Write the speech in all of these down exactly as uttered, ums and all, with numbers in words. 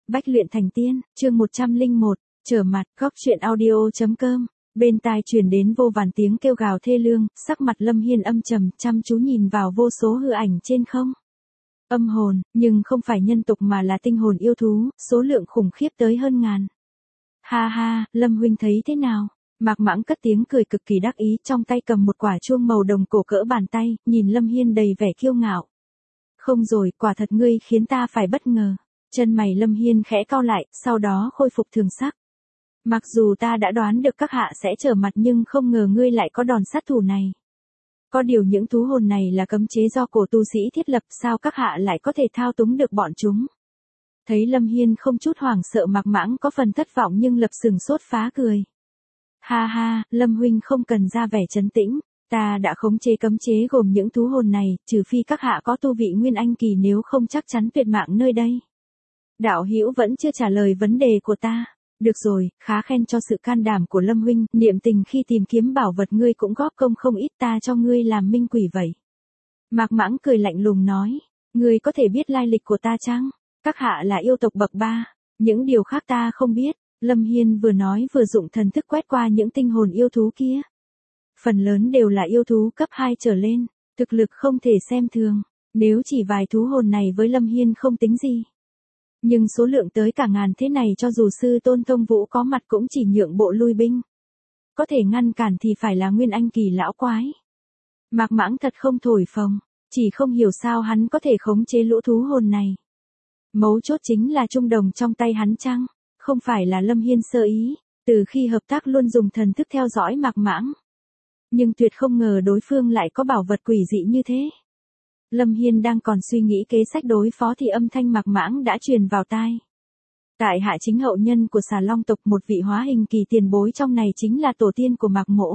Bách luyện thành tiên, chương một trăm lẻ một, trở mặt, góc truyện audio.com. Bên tai truyền đến vô vàn tiếng kêu gào thê lương, sắc mặt Lâm Hiên âm trầm, chăm chú nhìn vào vô số hư ảnh trên không. Âm hồn, nhưng không phải nhân tục mà là tinh hồn yêu thú, số lượng khủng khiếp tới hơn ngàn. Ha ha, Lâm huynh thấy thế nào? Mạc Mãng cất tiếng cười cực kỳ đắc ý, trong tay cầm một quả chuông màu đồng cổ cỡ bàn tay, nhìn Lâm Hiên đầy vẻ kiêu ngạo. Không rồi, quả thật ngươi khiến ta phải bất ngờ. Chân mày Lâm Hiên khẽ cau lại, sau đó khôi phục thường sắc. Mặc dù ta đã đoán được các hạ sẽ trở mặt nhưng không ngờ ngươi lại có đòn sát thủ này. Có điều những thú hồn này là cấm chế do cổ tu sĩ thiết lập, sao các hạ lại có thể thao túng được bọn chúng? Thấy Lâm Hiên không chút hoảng sợ, Mạc Mãng có phần thất vọng nhưng lập sừng sốt phá cười. Ha ha, Lâm huynh không cần ra vẻ trấn tĩnh, ta đã khống chế cấm chế gồm những thú hồn này, trừ phi các hạ có tu vị Nguyên Anh kỳ, nếu không chắc chắn tuyệt mạng nơi đây. Đạo hữu vẫn chưa trả lời vấn đề của ta. Được rồi, khá khen cho sự can đảm của Lâm huynh, niệm tình khi tìm kiếm bảo vật ngươi cũng góp công không ít, ta cho ngươi làm minh quỷ vậy. Mạc Mãng cười lạnh lùng nói, ngươi có thể biết lai lịch của ta chăng? Các hạ là yêu tộc bậc ba, những điều khác ta không biết. Lâm Hiên vừa nói vừa dụng thần thức quét qua những tinh hồn yêu thú kia. Phần lớn đều là yêu thú cấp hai trở lên, thực lực không thể xem thường, nếu chỉ vài thú hồn này với Lâm Hiên không tính gì. Nhưng số lượng tới cả ngàn thế này cho dù sư tôn Thông Vũ có mặt cũng chỉ nhượng bộ lui binh. Có thể ngăn cản thì phải là Nguyên Anh kỳ lão quái. Mạc Mãng thật không thổi phồng, chỉ không hiểu sao hắn có thể khống chế lũ thú hồn này. Mấu chốt chính là trung đồng trong tay hắn chăng? Không phải là Lâm Hiên sơ ý, từ khi hợp tác luôn dùng thần thức theo dõi Mạc Mãng. Nhưng tuyệt không ngờ đối phương lại có bảo vật quỷ dị như thế. Lâm Hiên đang còn suy nghĩ kế sách đối phó thì âm thanh Mạc Mãng đã truyền vào tai. Tại hạ chính hậu nhân của Xà Long tộc, một vị hóa hình kỳ tiền bối trong này chính là tổ tiên của Mạc Mỗ.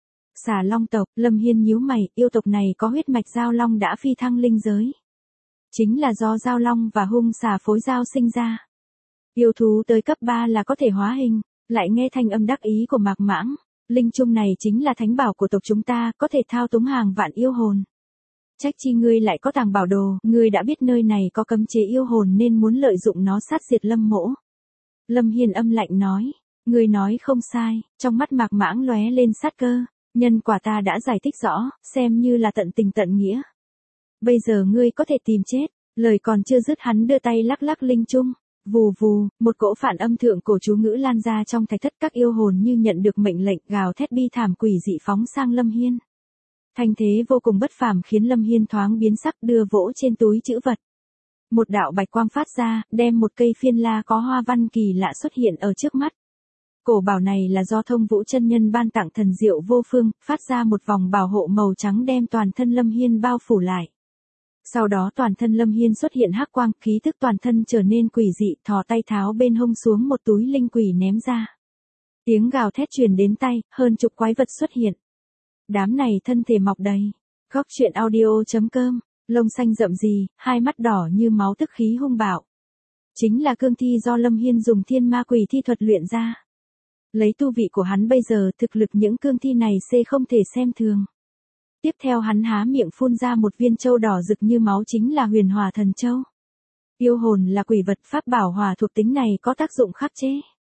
Xà Long tộc, Lâm Hiên nhíu mày, yêu tộc này có huyết mạch giao long đã phi thăng linh giới. Chính là do giao long và hung xà phối giao sinh ra. Yêu thú tới cấp ba là có thể hóa hình, lại nghe thanh âm đắc ý của Mạc Mãng. Linh chung này chính là thánh bảo của tộc chúng ta, có thể thao túng hàng vạn yêu hồn. Trách chi ngươi lại có tàng bảo đồ, ngươi đã biết nơi này có cấm chế yêu hồn nên muốn lợi dụng nó sát diệt Lâm Mỗ. Lâm Hiên âm lạnh nói, ngươi nói không sai, trong mắt Mạc Mãng lóe lên sát cơ, nhân quả ta đã giải thích rõ, xem như là tận tình tận nghĩa. Bây giờ ngươi có thể tìm chết, lời còn chưa dứt hắn đưa tay lắc lắc linh chung, vù vù, một cỗ phản âm thượng cổ chú ngữ lan ra trong thạch thất, các yêu hồn như nhận được mệnh lệnh gào thét bi thảm quỷ dị phóng sang Lâm Hiên. Thanh thế vô cùng bất phàm khiến Lâm Hiên thoáng biến sắc, đưa vỗ trên túi trữ vật. Một đạo bạch quang phát ra, đem một cây phiên la có hoa văn kỳ lạ xuất hiện ở trước mắt. Cổ bảo này là do Thông Vũ chân nhân ban tặng, thần diệu vô phương, phát ra một vòng bảo hộ màu trắng đem toàn thân Lâm Hiên bao phủ lại. Sau đó toàn thân Lâm Hiên xuất hiện hắc quang, khí thức toàn thân trở nên quỷ dị, thò tay tháo bên hông xuống một túi linh quỷ ném ra. Tiếng gào thét truyền đến tay, hơn chục quái vật xuất hiện. Đám này thân thể mọc đầy. Góc truyện audio.com, lông xanh rậm rì, hai mắt đỏ như máu, tức khí hung bạo. Chính là cương thi do Lâm Hiên dùng thiên ma quỷ thi thuật luyện ra. Lấy tu vị của hắn bây giờ, thực lực những cương thi này c không thể xem thường. Tiếp theo hắn há miệng phun ra một viên châu đỏ rực như máu, chính là Huyền Hỏa Thần Châu. Yêu hồn là quỷ vật, pháp bảo hỏa thuộc tính này có tác dụng khắc chế.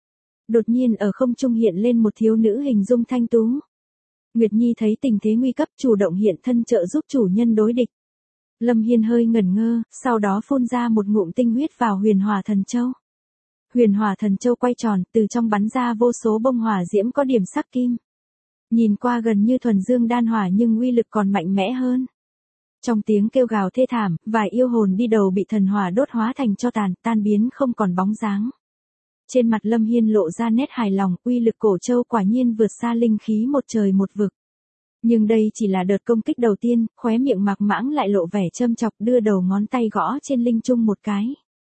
Đột nhiên ở không trung hiện lên một thiếu nữ hình dung thanh tú. Nguyệt Nhi thấy tình thế nguy cấp, chủ động hiện thân trợ giúp chủ nhân đối địch. Lâm Hiên hơi ngẩn ngơ, sau đó phun ra một ngụm tinh huyết vào Huyền Hỏa Thần Châu. Huyền Hỏa Thần Châu quay tròn, từ trong bắn ra vô số bông hỏa diễm có điểm sắc kim. Nhìn qua gần như thuần dương đan hỏa nhưng uy lực còn mạnh mẽ hơn. Trong tiếng kêu gào thê thảm, vài yêu hồn đi đầu bị thần hỏa đốt hóa thành tro tàn, tan biến không còn bóng dáng. Trên mặt Lâm Hiên lộ ra nét hài lòng, uy lực cổ châu quả nhiên vượt xa linh khí một trời một vực. Nhưng đây chỉ là đợt công kích đầu tiên, khóe miệng Mạc Mãng lại lộ vẻ châm chọc, đưa đầu ngón tay gõ trên linh chung một cái.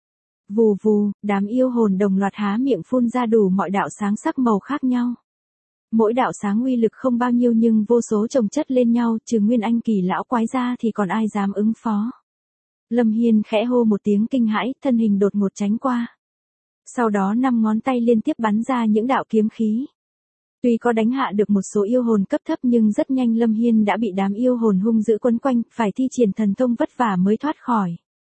Vù vù, đám yêu hồn đồng loạt há miệng phun ra đủ mọi đạo sáng sắc màu khác nhau. Mỗi đạo sáng uy lực không bao nhiêu nhưng vô số chồng chất lên nhau, trừ Nguyên Anh kỳ lão quái ra thì còn ai dám ứng phó. Lâm Hiên khẽ hô một tiếng kinh hãi, thân hình đột ngột tránh qua. Sau đó năm ngón tay liên tiếp bắn ra những đạo kiếm khí. Tuy có đánh hạ được một số yêu hồn cấp thấp nhưng rất nhanh Lâm Hiên đã bị đám yêu hồn hung dữ quấn quanh, phải thi triển thần thông vất vả mới thoát khỏi.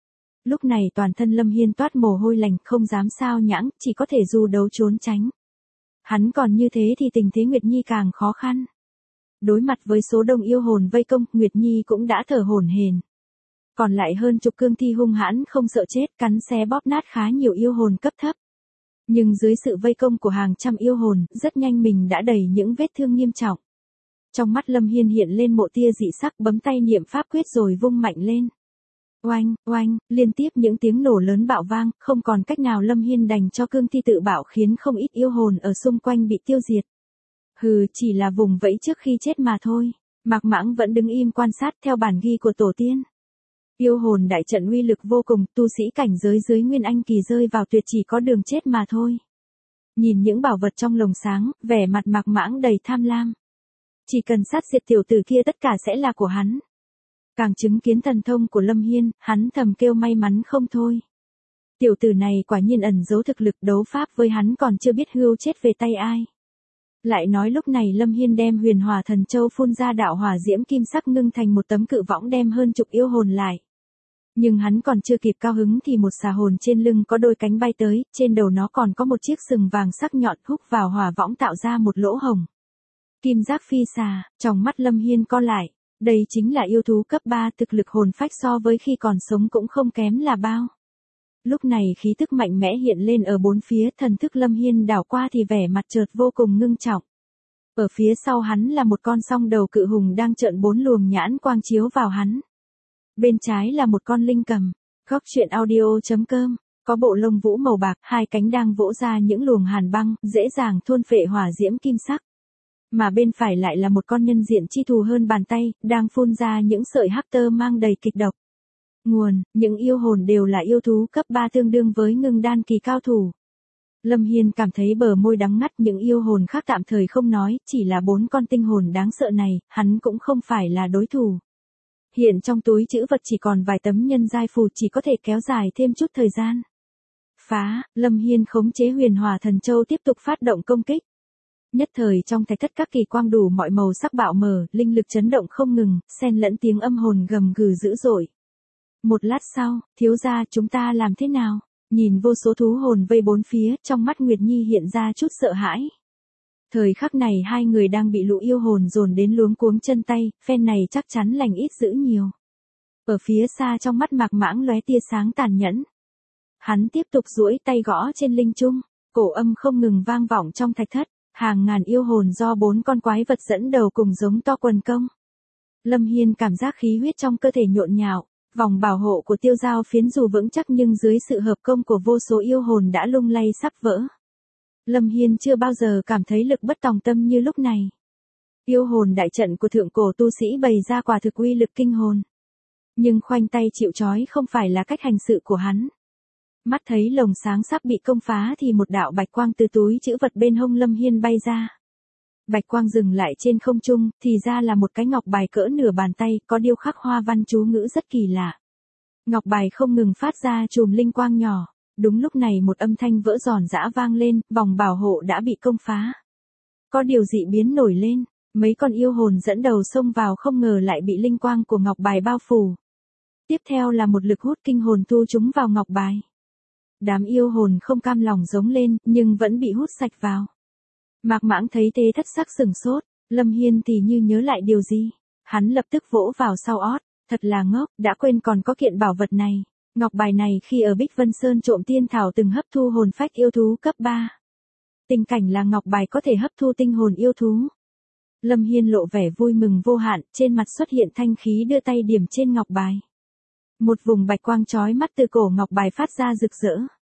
Lúc này toàn thân Lâm Hiên toát mồ hôi lạnh, không dám sao nhãng, chỉ có thể du đấu trốn tránh. Hắn còn như thế thì tình thế Nguyệt Nhi càng khó khăn. Đối mặt với số đông yêu hồn vây công, Nguyệt Nhi cũng đã thở hổn hển. Còn lại hơn chục cương thi hung hãn không sợ chết, cắn xé bóp nát khá nhiều yêu hồn cấp thấp. Nhưng dưới sự vây công của hàng trăm yêu hồn, rất nhanh mình đã đầy những vết thương nghiêm trọng. Trong mắt Lâm Hiên hiện lên một tia dị sắc, bấm tay niệm pháp quyết rồi vung mạnh lên. Oanh, oanh, liên tiếp những tiếng nổ lớn bạo vang, không còn cách nào Lâm Hiên đành cho cương thi tự bạo, khiến không ít yêu hồn ở xung quanh bị tiêu diệt. Hừ, chỉ là vùng vẫy trước khi chết mà thôi. Mạc Mãng vẫn đứng im quan sát theo bản ghi của tổ tiên. Yêu hồn đại trận uy lực vô cùng, tu sĩ cảnh giới dưới Nguyên Anh kỳ rơi vào tuyệt chỉ có đường chết mà thôi. Nhìn những bảo vật trong lồng sáng, vẻ mặt Mạc Mãng đầy tham lam. Chỉ cần sát diệt tiểu tử kia tất cả sẽ là của hắn. Càng chứng kiến thần thông của Lâm Hiên, hắn thầm kêu may mắn không thôi. Tiểu tử này quả nhiên ẩn giấu thực lực, đấu pháp với hắn còn chưa biết hươu chết về tay ai. Lại nói lúc này Lâm Hiên đem Huyền Hỏa Thần Châu phun ra đạo hỏa diễm kim sắc ngưng thành một tấm cự võng đem hơn chục yêu hồn lại. Nhưng hắn còn chưa kịp cao hứng thì một xà hồn trên lưng có đôi cánh bay tới, trên đầu nó còn có một chiếc sừng vàng sắc nhọn húc vào hỏa võng tạo ra một lỗ hồng. Kim giác phi xà, trong mắt Lâm Hiên co lại, đây chính là yêu thú cấp ba, thực lực hồn phách so với khi còn sống cũng không kém là bao. Lúc này khí tức mạnh mẽ hiện lên ở bốn phía, thần thức Lâm Hiên đảo qua thì vẻ mặt chợt vô cùng ngưng trọng. Ở phía sau hắn là một con song đầu cự hùng đang trợn bốn luồng nhãn quang chiếu vào hắn. Bên trái là một con linh cầm. Góc truyện audio chấm com, có bộ lông vũ màu bạc, hai cánh đang vỗ ra những luồng hàn băng, dễ dàng thôn phệ hỏa diễm kim sắc. Mà bên phải lại là một con nhân diện chi thù hơn bàn tay, đang phun ra những sợi hắc tơ mang đầy kịch độc. Nguồn, những yêu hồn đều là yêu thú cấp ba tương đương với ngưng đan kỳ cao thủ. Lâm Hiên cảm thấy bờ môi đắng ngắt, những yêu hồn khác tạm thời không nói, chỉ là bốn con tinh hồn đáng sợ này, hắn cũng không phải là đối thủ. Hiện trong túi trữ vật chỉ còn vài tấm nhân giai phù, chỉ có thể kéo dài thêm chút thời gian. Phá, Lâm Hiên khống chế Huyền Hỏa Thần Châu tiếp tục phát động công kích. Nhất thời trong thạch thất các kỳ quang đủ mọi màu sắc bạo mở, linh lực chấn động không ngừng, xen lẫn tiếng âm hồn gầm gừ dữ dội. Một lát sau, thiếu gia chúng ta làm thế nào? Nhìn vô số thú hồn vây bốn phía, trong mắt Nguyệt Nhi hiện ra chút sợ hãi. Thời khắc này hai người đang bị lũ yêu hồn dồn đến luống cuống chân tay, phen này chắc chắn lành ít dữ nhiều. Ở phía xa trong mắt Mạc Mãng lóe tia sáng tàn nhẫn. Hắn tiếp tục duỗi tay gõ trên linh trung, cổ âm không ngừng vang vọng trong thạch thất, hàng ngàn yêu hồn do bốn con quái vật dẫn đầu cùng giống to quần công. Lâm Hiên cảm giác khí huyết trong cơ thể nhộn nhạo, vòng bảo hộ của tiêu giao phiến dù vững chắc nhưng dưới sự hợp công của vô số yêu hồn đã lung lay sắp vỡ. Lâm Hiên chưa bao giờ cảm thấy lực bất tòng tâm như lúc này. Yêu hồn đại trận của thượng cổ tu sĩ bày ra quả thực uy lực kinh hồn. Nhưng khoanh tay chịu trói không phải là cách hành sự của hắn. Mắt thấy lồng sáng sắp bị công phá thì một đạo bạch quang từ túi trữ vật bên hông Lâm Hiên bay ra. Bạch quang dừng lại trên không trung, thì ra là một cái ngọc bài cỡ nửa bàn tay, có điêu khắc hoa văn chú ngữ rất kỳ lạ. Ngọc bài không ngừng phát ra chùm linh quang nhỏ. Đúng lúc này một âm thanh vỡ giòn giã vang lên, vòng bảo hộ đã bị công phá. Có điều dị biến nổi lên, mấy con yêu hồn dẫn đầu xông vào không ngờ lại bị linh quang của ngọc bài bao phủ. Tiếp theo là một lực hút kinh hồn thu chúng vào ngọc bài. Đám yêu hồn không cam lòng giống lên, nhưng vẫn bị hút sạch vào. Mạc Mãng thấy thế thất sắc sửng sốt, Lâm Hiên thì như nhớ lại điều gì. Hắn lập tức vỗ vào sau ót, thật là ngốc, đã quên còn có kiện bảo vật này. Ngọc bài này khi ở Bích Vân Sơn trộm tiên thảo từng hấp thu hồn phách yêu thú cấp ba. Tình cảnh là ngọc bài có thể hấp thu tinh hồn yêu thú. Lâm Hiên lộ vẻ vui mừng vô hạn, trên mặt xuất hiện thanh khí đưa tay điểm trên ngọc bài. Một vùng bạch quang chói mắt từ cổ ngọc bài phát ra rực rỡ.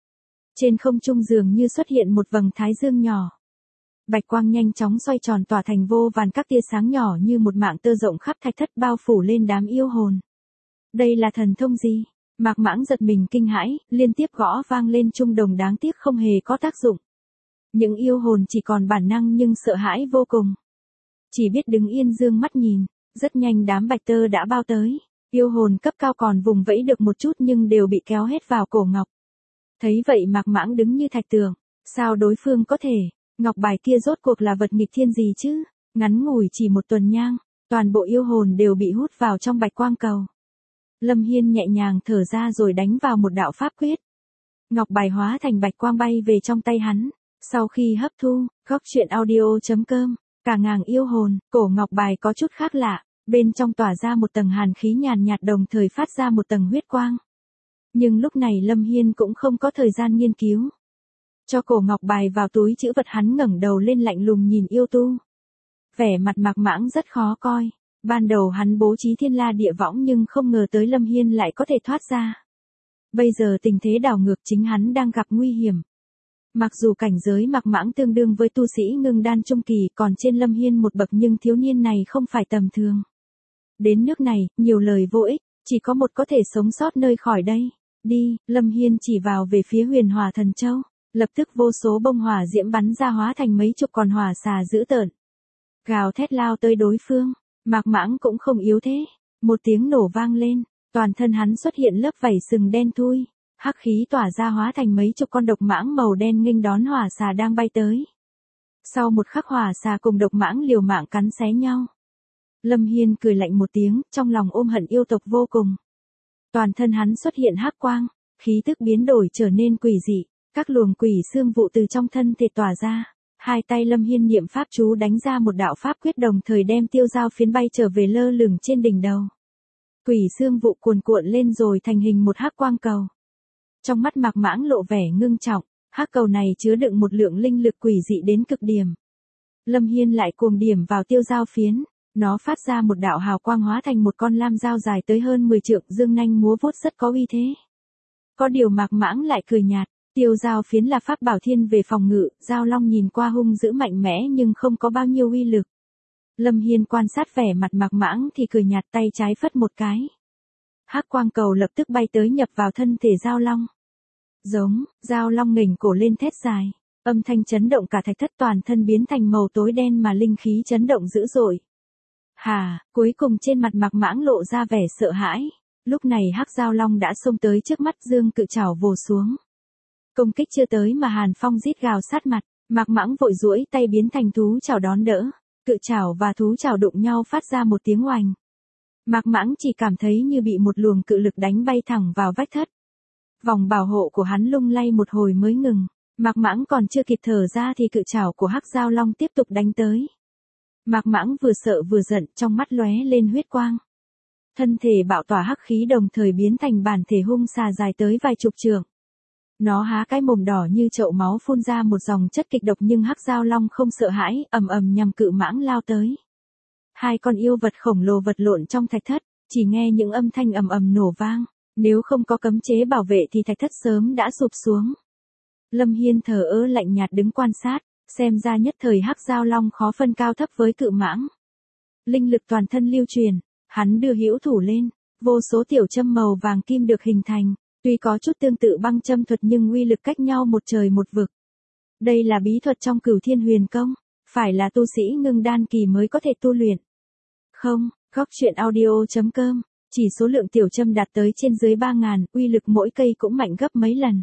Trên không trung dường như xuất hiện một vầng thái dương nhỏ. Bạch quang nhanh chóng xoay tròn tỏa thành vô vàn các tia sáng nhỏ như một mạng tơ rộng khắp thạch thất bao phủ lên đám yêu hồn. Đây là thần thông gì? Mạc Mãng giật mình kinh hãi, liên tiếp gõ vang lên trung đồng đáng tiếc không hề có tác dụng. Những yêu hồn chỉ còn bản năng nhưng sợ hãi vô cùng. Chỉ biết đứng yên dương mắt nhìn, rất nhanh đám bạch tơ đã bao tới. Yêu hồn cấp cao còn vùng vẫy được một chút nhưng đều bị kéo hết vào cổ ngọc. Thấy vậy Mạc Mãng đứng như thạch tường, sao đối phương có thể, ngọc bài kia rốt cuộc là vật nghịch thiên gì chứ, ngắn ngủi chỉ một tuần nhang, toàn bộ yêu hồn đều bị hút vào trong bạch quang cầu. Lâm Hiên nhẹ nhàng thở ra rồi đánh vào một đạo pháp quyết. Ngọc bài hóa thành bạch quang bay về trong tay hắn. Sau khi hấp thu, góc truyện audio.com, cả ngàng yêu hồn, cổ ngọc bài có chút khác lạ, bên trong tỏa ra một tầng hàn khí nhàn nhạt đồng thời phát ra một tầng huyết quang. Nhưng lúc này Lâm Hiên cũng không có thời gian nghiên cứu. Cho cổ ngọc bài vào túi trữ vật, hắn ngẩng đầu lên lạnh lùng nhìn yêu tu. Vẻ mặt Mạc Mãng rất khó coi. Ban đầu hắn bố trí thiên la địa võng nhưng không ngờ tới Lâm Hiên lại có thể thoát ra. Bây giờ tình thế đảo ngược, chính hắn đang gặp nguy hiểm. Mặc dù cảnh giới Mạc Mãng tương đương với tu sĩ ngưng đan trung kỳ còn trên Lâm Hiên một bậc, nhưng thiếu niên này không phải tầm thường. Đến nước này, nhiều lời vô ích, chỉ có một có thể sống sót nơi khỏi đây. Đi, Lâm Hiên chỉ vào về phía Huyền Hỏa Thần Châu, lập tức vô số bông hỏa diễm bắn ra hóa thành mấy chục con hỏa xà dữ tợn. Gào thét lao tới đối phương, Mạc Mãng cũng không yếu thế, một tiếng nổ vang lên, toàn thân hắn xuất hiện lớp vảy sừng đen thui, hắc khí tỏa ra hóa thành mấy chục con độc mãng màu đen nghênh đón hỏa xà đang bay tới. Sau một khắc hỏa xà cùng độc mãng liều mạng cắn xé nhau. Lâm Hiên cười lạnh một tiếng, trong lòng ôm hận yêu tộc vô cùng. Toàn thân hắn xuất hiện hắc quang, khí tức biến đổi trở nên quỷ dị, các luồng quỷ xương vụ từ trong thân thể tỏa ra. Hai tay Lâm Hiên niệm pháp chú đánh ra một đạo pháp quyết, đồng thời đem tiêu dao phiến bay trở về lơ lửng trên đỉnh đầu. Quỷ xương vụ cuồn cuộn lên rồi thành hình một hắc quang cầu. Trong mắt Mạc Mãng lộ vẻ ngưng trọng, hắc cầu này chứa đựng một lượng linh lực quỷ dị đến cực điểm. Lâm Hiên lại cuồng điểm vào tiêu dao phiến, nó phát ra một đạo hào quang hóa thành một con lam dao dài tới hơn mười trượng, dương nanh múa vuốt rất có uy thế. Có điều Mạc Mãng lại cười nhạt. Tiêu dao phiến là pháp bảo thiên về phòng ngự, dao long nhìn qua hung dữ mạnh mẽ nhưng không có bao nhiêu uy lực. Lâm Hiên quan sát vẻ mặt Mạc Mãng thì cười nhạt, tay trái phất một cái. Hắc quang cầu lập tức bay tới nhập vào thân thể dao long. Giống, dao long nghềnh cổ lên thét dài, âm thanh chấn động cả thạch thất, toàn thân biến thành màu tối đen mà linh khí chấn động dữ dội. Hà, cuối cùng trên mặt Mạc Mãng lộ ra vẻ sợ hãi. Lúc này hắc dao long đã xông tới trước mắt, dương cự trảo vồ xuống. Công kích chưa tới mà Hàn Phong rít gào sát mặt, Mạc Mãng vội duỗi tay biến thành thú chảo đón đỡ, cự chảo và thú chảo đụng nhau phát ra một tiếng oành. Mạc Mãng chỉ cảm thấy như bị một luồng cự lực đánh bay thẳng vào vách thất. Vòng bảo hộ của hắn lung lay một hồi mới ngừng, Mạc Mãng còn chưa kịp thở ra thì cự chảo của hắc dao long tiếp tục đánh tới. Mạc Mãng vừa sợ vừa giận, trong mắt lóe lên huyết quang. Thân thể bạo tỏa hắc khí đồng thời biến thành bản thể hung xà dài tới vài chục trượng. Nó há cái mồm đỏ như chậu máu phun ra một dòng chất kịch độc, nhưng hắc dao long không sợ hãi, ầm ầm nhằm cự mãng lao tới. Hai con yêu vật khổng lồ vật lộn trong thạch thất, chỉ nghe những âm thanh ầm ầm nổ vang, nếu không có cấm chế bảo vệ thì thạch thất sớm đã sụp xuống. Lâm Hiên thờ ơ lạnh nhạt đứng quan sát, xem ra nhất thời hắc dao long khó phân cao thấp với cự mãng. Linh lực toàn thân lưu truyền, hắn đưa hữu thủ lên, vô số tiểu châm màu vàng kim được hình thành. Tuy có chút tương tự băng châm thuật nhưng uy lực cách nhau một trời một vực. Đây là bí thuật trong Cửu Thiên Huyền Công, phải là tu sĩ ngưng đan kỳ mới có thể tu luyện. Không, góc truyện audio.com, chỉ số lượng tiểu châm đạt tới trên dưới ba ngàn, uy lực mỗi cây cũng mạnh gấp mấy lần.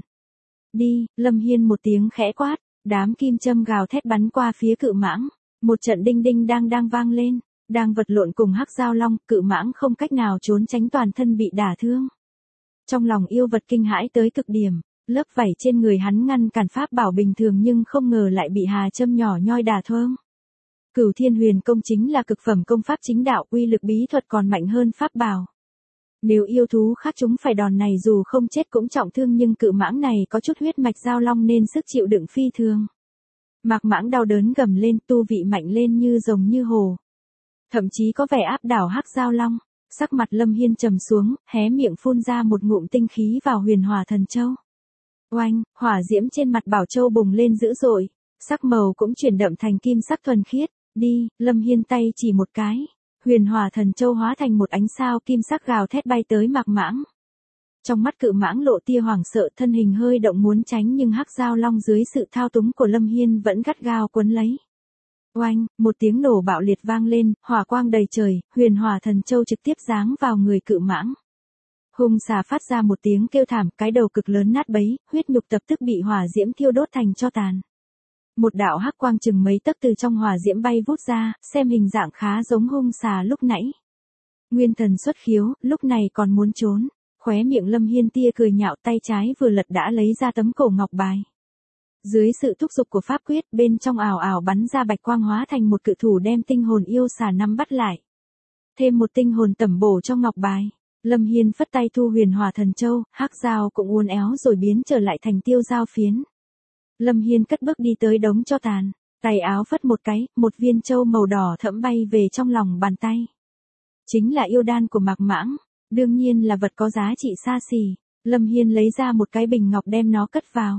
Đi, Lâm Hiên một tiếng khẽ quát, đám kim châm gào thét bắn qua phía cự mãng. Một trận đinh đinh đang đang vang lên, đang vật lộn cùng hắc dao long, cự mãng không cách nào trốn tránh, toàn thân bị đả thương. Trong lòng yêu vật kinh hãi tới cực điểm, lớp vảy trên người hắn ngăn cản pháp bảo bình thường nhưng không ngờ lại bị hà châm nhỏ nhoi đả thương. Cửu Thiên Huyền Công chính là cực phẩm công pháp chính đạo, uy lực bí thuật còn mạnh hơn pháp bảo. Nếu yêu thú khác chúng phải đòn này dù không chết cũng trọng thương, nhưng cự mãng này có chút huyết mạch dao long nên sức chịu đựng phi thường. Mạc Mãng đau đớn gầm lên, tu vị mạnh lên như rồng như hổ. Thậm chí có vẻ áp đảo hắc dao long. Sắc mặt Lâm Hiên trầm xuống, hé miệng phun ra một ngụm tinh khí vào Huyền Hỏa Thần Châu. Oanh, hỏa diễm trên mặt bảo châu bùng lên dữ dội, sắc màu cũng chuyển đậm thành kim sắc thuần khiết. Đi, Lâm Hiên tay chỉ một cái, Huyền Hỏa Thần Châu hóa thành một ánh sao kim sắc gào thét bay tới Mạc Mãng. Trong mắt cự mãng lộ tia hoảng sợ, thân hình hơi động muốn tránh nhưng hắc dao long dưới sự thao túng của Lâm Hiên vẫn gắt gao quấn lấy. Oanh, một tiếng nổ bạo liệt vang lên, hỏa quang đầy trời, Huyền Hỏa Thần Châu trực tiếp giáng vào người cự mãng. Hung xà phát ra một tiếng kêu thảm, cái đầu cực lớn nát bấy, huyết nhục lập tức bị hỏa diễm thiêu đốt thành tro tàn. Một đạo hắc quang chừng mấy tấc từ trong hỏa diễm bay vút ra, xem hình dạng khá giống hung xà lúc nãy. Nguyên thần xuất khiếu, lúc này còn muốn trốn. Khóe miệng Lâm Hiên tia cười nhạo, tay trái vừa lật đã lấy ra tấm cổ ngọc bài. Dưới sự thúc giục của pháp quyết, bên trong ảo ảo bắn ra bạch quang hóa thành một cự thủ đem tinh hồn yêu xà nắm bắt lại. Thêm một tinh hồn tẩm bổ trong ngọc bài. Lâm Hiên phất tay thu huyền hỏa thần châu, hắc dao cũng uốn éo rồi biến trở lại thành tiêu dao phiến. Lâm Hiên cất bước đi tới đống tro tàn, tay áo phất một cái, một viên châu màu đỏ thẫm bay về trong lòng bàn tay. Chính là yêu đan của Mạc Mãng, đương nhiên là vật có giá trị xa xỉ. Lâm Hiên lấy ra một cái bình ngọc đem nó cất vào.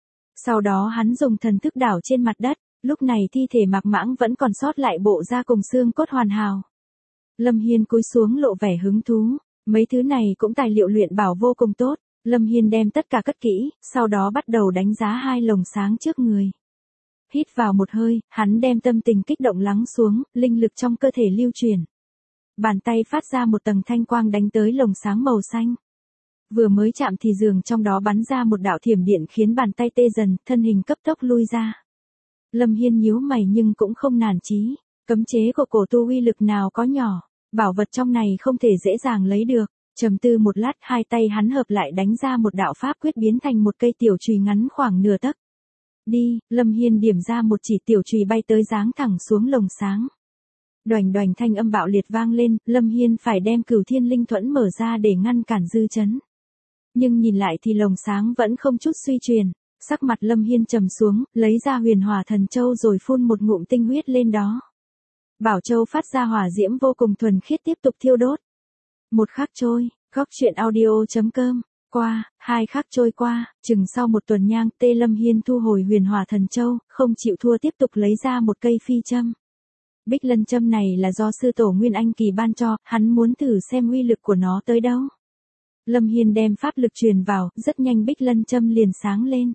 Sau đó hắn dùng thần thức đảo trên mặt đất, lúc này thi thể Mạc Mãng vẫn còn sót lại bộ da cùng xương cốt hoàn hảo. Lâm Hiên cúi xuống lộ vẻ hứng thú, mấy thứ này cũng tài liệu luyện bảo vô cùng tốt. Lâm Hiên đem tất cả cất kỹ, sau đó bắt đầu đánh giá hai lồng sáng trước người. Hít vào một hơi, hắn đem tâm tình kích động lắng xuống, linh lực trong cơ thể lưu chuyển. Bàn tay phát ra một tầng thanh quang đánh tới lồng sáng màu xanh. Vừa mới chạm thì giường trong đó bắn ra một đạo thiểm điện khiến bàn tay tê dần, thân hình cấp tốc lui ra. Lâm Hiên nhíu mày nhưng cũng không nản chí, cấm chế của cổ tu uy lực nào có nhỏ, bảo vật trong này không thể dễ dàng lấy được. Trầm tư một lát, hai tay hắn hợp lại đánh ra một đạo pháp quyết biến thành một cây tiểu chùy ngắn khoảng nửa tấc. Đi, Lâm Hiên điểm ra một chỉ tiểu chùy bay tới giáng thẳng xuống lồng sáng. Đoành đoành thanh âm bạo liệt vang lên, Lâm Hiên phải đem Cửu Thiên Linh Thuẫn mở ra để ngăn cản dư chấn. Nhưng nhìn lại thì lồng sáng vẫn không chút suy truyền, sắc mặt Lâm Hiên trầm xuống, lấy ra huyền hỏa thần châu rồi phun một ngụm tinh huyết lên đó. Bảo châu phát ra hỏa diễm vô cùng thuần khiết tiếp tục thiêu đốt. Một khắc trôi, góc truyện audio chấm com, qua, hai khắc trôi qua, chừng sau một tuần nhang, Tê Lâm Hiên thu hồi huyền hỏa thần châu, không chịu thua tiếp tục lấy ra một cây phi châm. Bích lân châm này là do sư tổ Nguyên Anh Kỳ ban cho, hắn muốn thử xem uy lực của nó tới đâu. Lâm Hiên đem pháp lực truyền vào, rất nhanh bích lân châm liền sáng lên.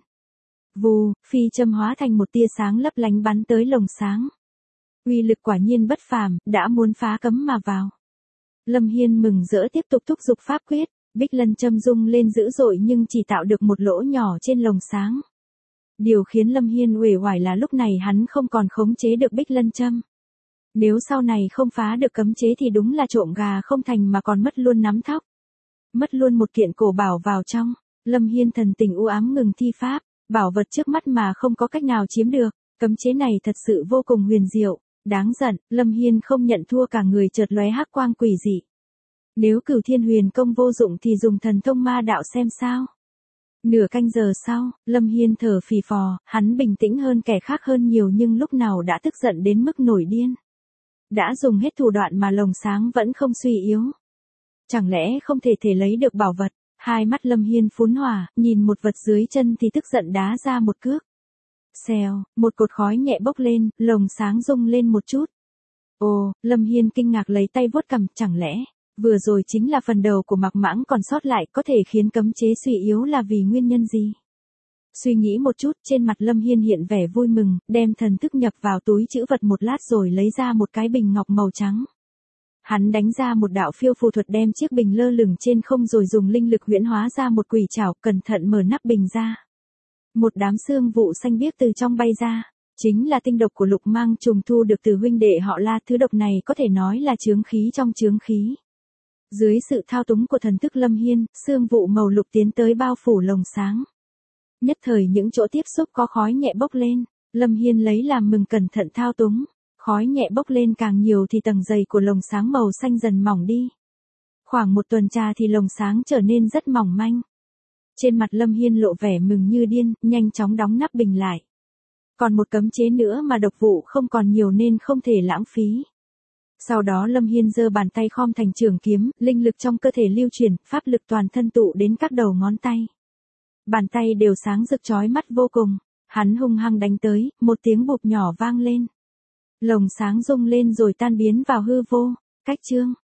Vù, phi châm hóa thành một tia sáng lấp lánh bắn tới lồng sáng. Uy lực quả nhiên bất phàm, đã muốn phá cấm mà vào. Lâm Hiên mừng rỡ tiếp tục thúc giục pháp quyết, bích lân châm rung lên dữ dội nhưng chỉ tạo được một lỗ nhỏ trên lồng sáng. Điều khiến Lâm Hiên uể oải là lúc này hắn không còn khống chế được bích lân châm. Nếu sau này không phá được cấm chế thì đúng là trộm gà không thành mà còn mất luôn nắm thóc. Mất luôn một kiện cổ bảo vào trong, Lâm Hiên thần tình u ám ngừng thi pháp, bảo vật trước mắt mà không có cách nào chiếm được, cấm chế này thật sự vô cùng huyền diệu. Đáng giận, Lâm Hiên không nhận thua, cả người chợt lóe hắc quang quỷ dị. Nếu Cửu Thiên Huyền Công vô dụng thì dùng thần thông ma đạo xem sao. Nửa canh giờ sau, Lâm Hiên thở phì phò, hắn bình tĩnh hơn kẻ khác hơn nhiều nhưng lúc nào đã tức giận đến mức nổi điên. Đã dùng hết thủ đoạn mà lồng sáng vẫn không suy yếu. Chẳng lẽ không thể thể lấy được bảo vật? Hai mắt Lâm Hiên phún hỏa, nhìn một vật dưới chân thì tức giận đá ra một cước. Xèo, một cột khói nhẹ bốc lên, lồng sáng rung lên một chút. Ồ, Lâm Hiên kinh ngạc lấy tay vuốt cằm, chẳng lẽ, vừa rồi chính là phần đầu của Mạc Mãng còn sót lại có thể khiến cấm chế suy yếu là vì nguyên nhân gì? Suy nghĩ một chút, trên mặt Lâm Hiên hiện vẻ vui mừng, đem thần thức nhập vào túi trữ vật một lát rồi lấy ra một cái bình ngọc màu trắng. Hắn đánh ra một đạo phiêu phù thuật đem chiếc bình lơ lửng trên không rồi dùng linh lực huyễn hóa ra một quỷ trảo, cẩn thận mở nắp bình ra. Một đám xương vụ xanh biếc từ trong bay ra, chính là tinh độc của Lục Mang trùng thu được từ huynh đệ họ La, thứ độc này có thể nói là chướng khí trong chướng khí. Dưới sự thao túng của thần thức Lâm Hiên, xương vụ màu lục tiến tới bao phủ lồng sáng. Nhất thời những chỗ tiếp xúc có khói nhẹ bốc lên, Lâm Hiên lấy làm mừng cẩn thận thao túng, khói nhẹ bốc lên càng nhiều thì tầng dày của lồng sáng màu xanh dần mỏng đi. Khoảng một tuần trà thì lồng sáng trở nên rất mỏng manh. Trên mặt Lâm Hiên lộ vẻ mừng như điên, nhanh chóng đóng nắp bình lại. Còn một cấm chế nữa mà độc vụ không còn nhiều nên không thể lãng phí. Sau đó Lâm Hiên giơ bàn tay khom thành trường kiếm, linh lực trong cơ thể lưu chuyển, pháp lực toàn thân tụ đến các đầu ngón tay. Bàn tay đều sáng rực chói mắt vô cùng, hắn hung hăng đánh tới, một tiếng bụp nhỏ vang lên. Lồng sáng rung lên rồi tan biến vào hư vô, cách chương.